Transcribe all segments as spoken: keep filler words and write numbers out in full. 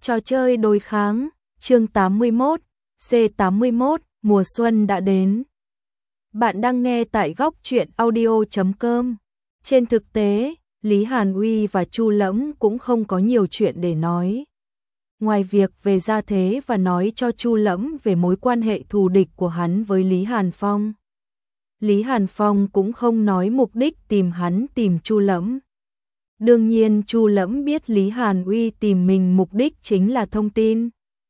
Trò chơi đối kháng, chương tám mươi mốt, C tám mươi mốt, mùa xuân đã đến. Bạn đang nghe tại góc truyện audio chấm com. Trên thực tế, Lý Hàn Uy và Chu Lẫm cũng không có nhiều chuyện để nói. Ngoài việc về gia thế và nói cho Chu Lẫm về mối quan hệ thù địch của hắn với Lý Hàn Phong. Lý Hàn Phong cũng không nói mục đích tìm hắn tìm Chu Lẫm. Đương nhiên Chu Lẫm biết Lý Hàn Uy tìm mình mục đích chính là thông tin.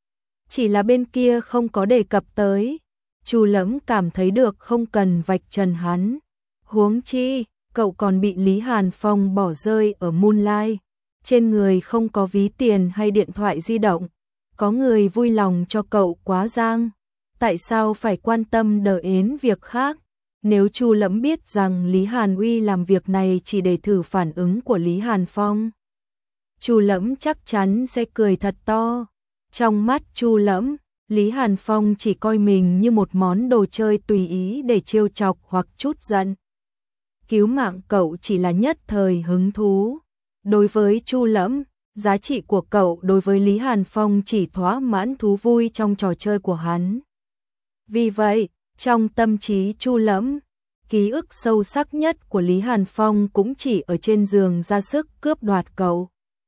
Chỉ là bên kia không có đề cập tới. Chu Lẫm cảm thấy được không cần vạch trần hắn. Huống chi, cậu còn bị Lý Hàn Phong bỏ rơi ở Moonlight. Trên người không có ví tiền hay điện thoại di động. Có người vui lòng cho cậu quá giang. Tại sao phải quan tâm đến việc khác? Nếu Chu Lẫm biết rằng Lý Hàn Uy làm việc này chỉ để thử phản ứng của Lý Hàn Phong, Chu Lẫm chắc chắn sẽ cười thật to. Trong mắt Chu Lẫm, Lý Hàn Phong chỉ coi mình như một món đồ chơi tùy ý để trêu chọc hoặc trút giận. Cứu mạng cậu chỉ là nhất thời hứng thú. Đối với Chu Lẫm, giá trị của cậu đối với Lý Hàn Phong chỉ thỏa mãn thú vui trong trò chơi của hắn. Vì vậy, trong tâm trí Chu Lẫm, ký ức sâu sắc nhất của Lý Hàn Phong cũng chỉ ở trên giường ra sức cướp đoạt cậu.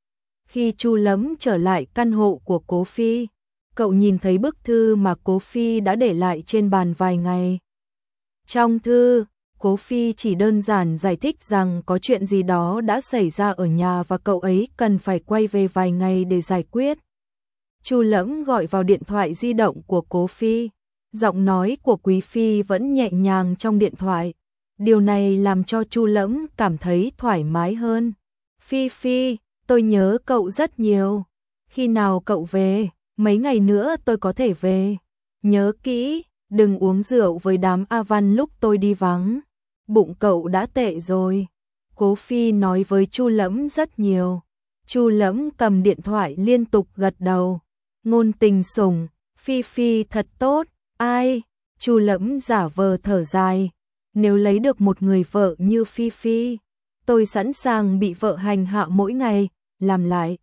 Khi Chu Lẫm trở lại căn hộ của Cố Phi, cậu nhìn thấy bức thư mà Cố Phi đã để lại trên bàn vài ngày. Trong thư, Cố Phi chỉ đơn giản giải thích rằng có chuyện gì đó đã xảy ra ở nhà và cậu ấy cần phải quay về vài ngày để giải quyết. Chu Lẫm gọi vào điện thoại di động của Cố Phi. Giọng nói của Quý Phi vẫn nhẹ nhàng trong điện thoại. Điều này làm cho Chu Lẫm cảm thấy thoải mái hơn. Phi Phi, tôi nhớ cậu rất nhiều. Khi nào cậu về? Mấy ngày nữa tôi có thể về. Nhớ kỹ, đừng uống rượu với đám A Văn lúc tôi đi vắng. Bụng cậu đã tệ rồi. Cố Phi nói với Chu Lẫm rất nhiều. Chu Lẫm cầm điện thoại liên tục gật đầu. Ngôn tình sủng, Phi Phi thật tốt. Ai? Chu Lẫm giả vờ thở dài. Nếu lấy được một người vợ như Phi Phi, tôi sẵn sàng bị vợ hành hạ mỗi ngày, làm lại.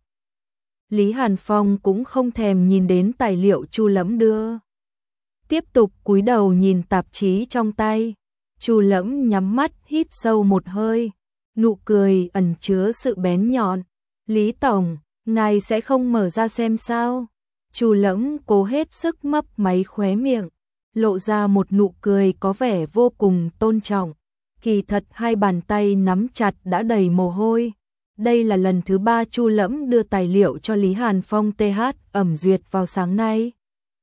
Lý Hàn Phong cũng không thèm nhìn đến tài liệu Chu Lẫm đưa. Tiếp tục cúi đầu nhìn tạp chí trong tay. Chu Lẫm nhắm mắt hít sâu một hơi. Nụ cười ẩn chứa sự bén nhọn. Lý Tổng, ngài sẽ không mở ra xem sao? Chu Lẫm cố hết sức mấp máy khóe miệng, lộ ra một nụ cười có vẻ vô cùng tôn trọng. Kỳ thật hai bàn tay nắm chặt đã đầy mồ hôi. Đây là lần thứ ba Chu Lẫm đưa tài liệu cho Lý Hàn Phong tê hát ẩm duyệt vào sáng nay.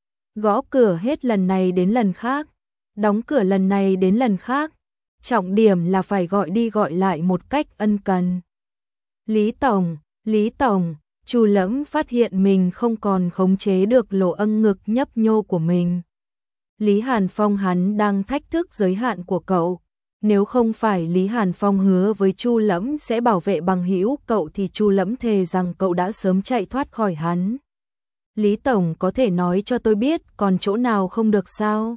Gõ cửa hết lần này đến lần khác, đóng cửa lần này đến lần khác. Trọng điểm là phải gọi đi gọi lại một cách ân cần. Lý Tổng, Lý Tổng. Chu Lẫm phát hiện mình không còn khống chế được lỗ âng ngực nhấp nhô của mình. Lý Hàn Phong hắn đang thách thức giới hạn của cậu. Nếu không phải Lý Hàn Phong hứa với Chu Lẫm sẽ bảo vệ bằng hữu cậu thì Chu Lẫm thề rằng cậu đã sớm chạy thoát khỏi hắn. Lý Tổng có thể nói cho tôi biết còn chỗ nào không được sao?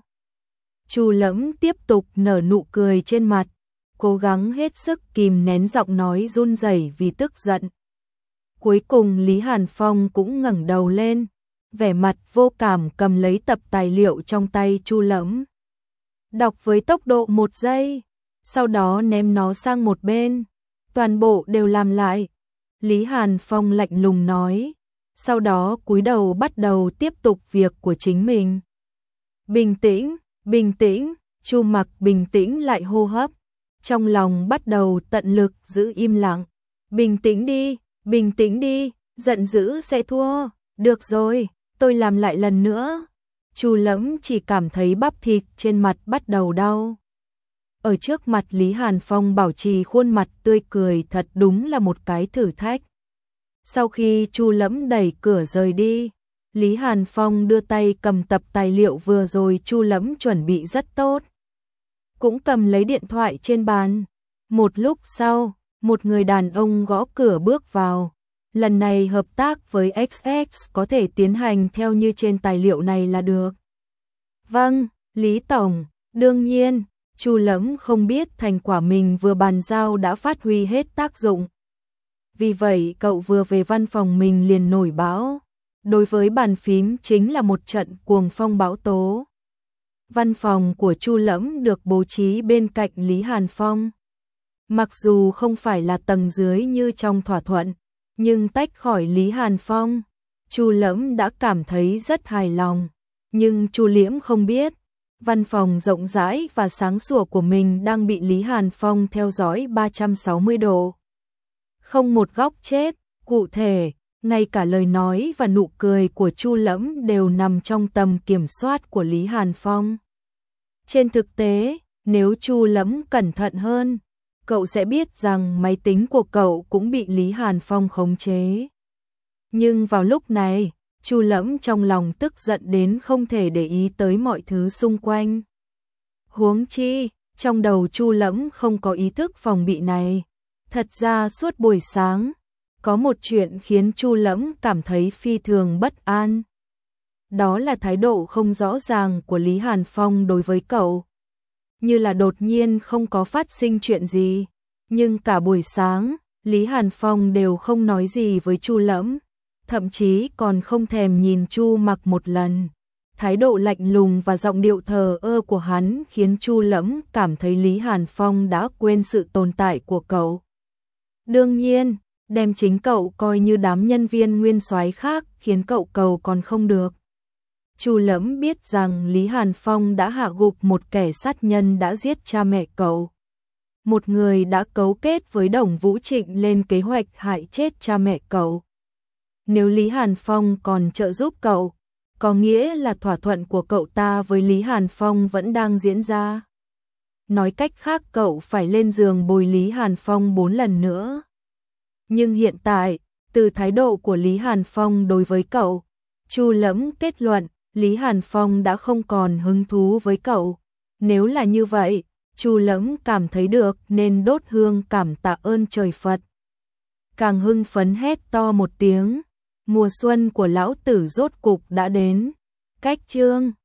Chu Lẫm tiếp tục nở nụ cười trên mặt, cố gắng hết sức kìm nén giọng nói run rẩy vì tức giận. Cuối cùng Lý Hàn Phong cũng ngẩng đầu lên, vẻ mặt vô cảm cầm lấy tập tài liệu trong tay Chu Lẫm. Đọc với tốc độ một giây, sau đó ném nó sang một bên. Toàn bộ đều làm lại. Lý Hàn Phong lạnh lùng nói, sau đó cúi đầu bắt đầu tiếp tục việc của chính mình. Bình tĩnh, bình tĩnh, Chu Mặc bình tĩnh lại hô hấp. Trong lòng bắt đầu tận lực giữ im lặng. Bình tĩnh đi. Bình tĩnh đi, giận dữ sẽ thua. Được rồi, tôi làm lại lần nữa. Chu Lẫm chỉ cảm thấy bắp thịt trên mặt bắt đầu đau. Ở trước mặt Lý Hàn Phong bảo trì khuôn mặt tươi cười thật đúng là một cái thử thách. Sau khi Chu Lẫm đẩy cửa rời đi, Lý Hàn Phong đưa tay cầm tập tài liệu vừa rồi Chu Lẫm chuẩn bị rất tốt. Cũng cầm lấy điện thoại trên bàn. Một lúc sau, một người đàn ông gõ cửa bước vào. Lần này hợp tác với ích ích có thể tiến hành theo như trên tài liệu này là được. Vâng, Lý Tổng, đương nhiên, Chu Lẫm không biết thành quả mình vừa bàn giao đã phát huy hết tác dụng. Vì vậy cậu vừa về văn phòng mình liền nổi báo. đối với bàn phím chính là một trận cuồng phong bão tố. Văn phòng của Chu Lẫm được bố trí bên cạnh Lý Hàn Phong. Mặc dù không phải là tầng dưới như trong thỏa thuận, nhưng tách khỏi Lý Hàn Phong, Chu Lẫm đã cảm thấy rất hài lòng. Nhưng Chu Liễm không biết, văn phòng rộng rãi và sáng sủa của mình đang bị Lý Hàn Phong theo dõi ba trăm sáu mươi độ. Không một góc chết, cụ thể, ngay cả lời nói và nụ cười của Chu Lẫm đều nằm trong tầm kiểm soát của Lý Hàn Phong. Trên thực tế, nếu Chu Lẫm cẩn thận hơn, cậu sẽ biết rằng máy tính của cậu cũng bị Lý Hàn Phong khống chế. Nhưng vào lúc này, Chu Lẫm trong lòng tức giận đến không thể để ý tới mọi thứ xung quanh. Huống chi, trong đầu Chu Lẫm không có ý thức phòng bị này. Thật ra suốt buổi sáng, có một chuyện khiến Chu Lẫm cảm thấy phi thường bất an. Đó là thái độ không rõ ràng của Lý Hàn Phong đối với cậu. Như là đột nhiên không có phát sinh chuyện gì, nhưng cả buổi sáng, Lý Hàn Phong đều không nói gì với Chu Lẫm, thậm chí còn không thèm nhìn Chu Mặc một lần. Thái độ lạnh lùng và giọng điệu thờ ơ của hắn khiến Chu Lẫm cảm thấy Lý Hàn Phong đã quên sự tồn tại của cậu. Đương nhiên, đem chính cậu coi như đám nhân viên nguyên soái khác khiến cậu cầu còn không được. Chu Lẫm biết rằng Lý Hàn Phong đã hạ gục một kẻ sát nhân đã giết cha mẹ cậu. Một người đã cấu kết với Đồng Vũ Trịnh lên kế hoạch hại chết cha mẹ cậu. Nếu Lý Hàn Phong còn trợ giúp cậu, có nghĩa là thỏa thuận của cậu ta với Lý Hàn Phong vẫn đang diễn ra. Nói cách khác, cậu phải lên giường bồi Lý Hàn Phong bốn lần nữa. Nhưng hiện tại, từ thái độ của Lý Hàn Phong đối với cậu, Chu Lẫm kết luận Lý Hàn Phong đã không còn hứng thú với cậu. Nếu là như vậy, Chu Lẫm cảm thấy được nên đốt hương cảm tạ ơn trời Phật. Càng hưng phấn hét to một tiếng, mùa xuân của lão tử rốt cục đã đến. Cách chương